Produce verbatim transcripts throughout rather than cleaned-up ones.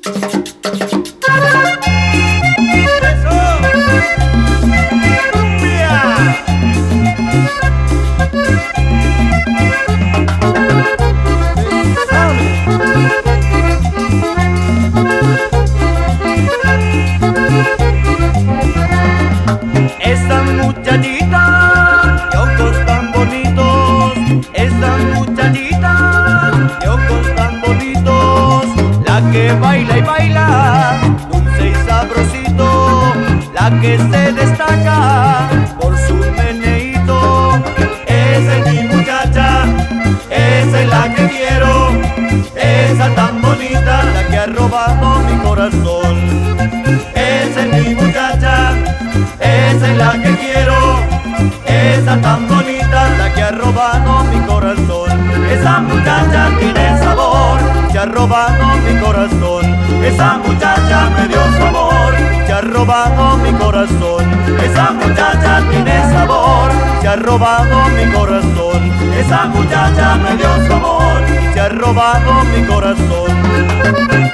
Esa muchachita de ojos tan bonitos, esa muchachita de ojos tan bonitos, la que baila y baila, dulce y sabrosito, la que se destaca por su meneíto. Esa es mi muchacha, esa es la que quiero, esa tan bonita, la que ha robado mi corazón. Esa es mi muchacha, esa es la que quiero, esa tan bonita, la que ha robado mi corazón. Esa muchacha tiene sabor, se ha robado mi corazón. Esa muchacha me dio su amor, se ha robado mi corazón. Esa muchacha tiene sabor, se ha robado mi corazón. Esa muchacha me dio su amor, se ha robado mi corazón.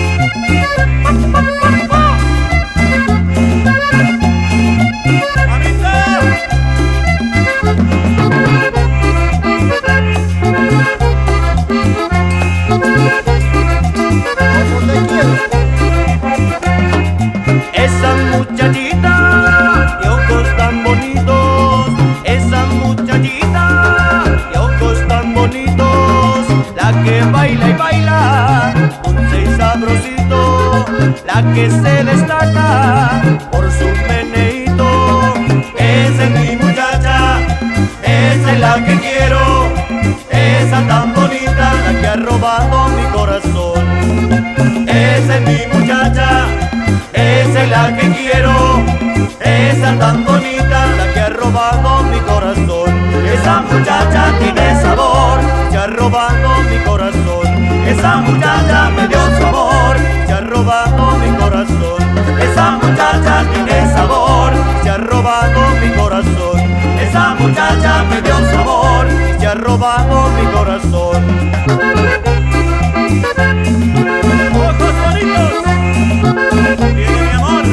Esa muchachita de ojos tan bonitos, esa muchachita de ojos tan bonitos, la que baila y baila, dulce y sabrosito, la que se destaca por su meneíto. Esa es mi muchacha, esa es la que quiero, esa tan bonita, la que ha robado mi corazón. Esa es mi muchacha, esa es la que quiero, esa tan bonita, la que ha robado mi corazón. Esa muchacha tiene sabor, se ha robado mi corazón. Esa muchacha me dio su amor, se ha robado mi corazón. Esa muchacha tiene sabor, se ha robado mi corazón. Esa muchacha me dio su amor, se ha robado mi corazón. ¡Ojos bonitos! ¡Viene mi amor!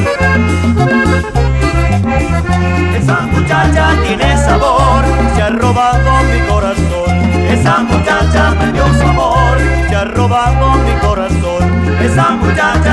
Esa muchacha tiene sabor, se ha robado mi corazón. Esa muchacha me dio su amor, se ha robado mi corazón. Esa muchacha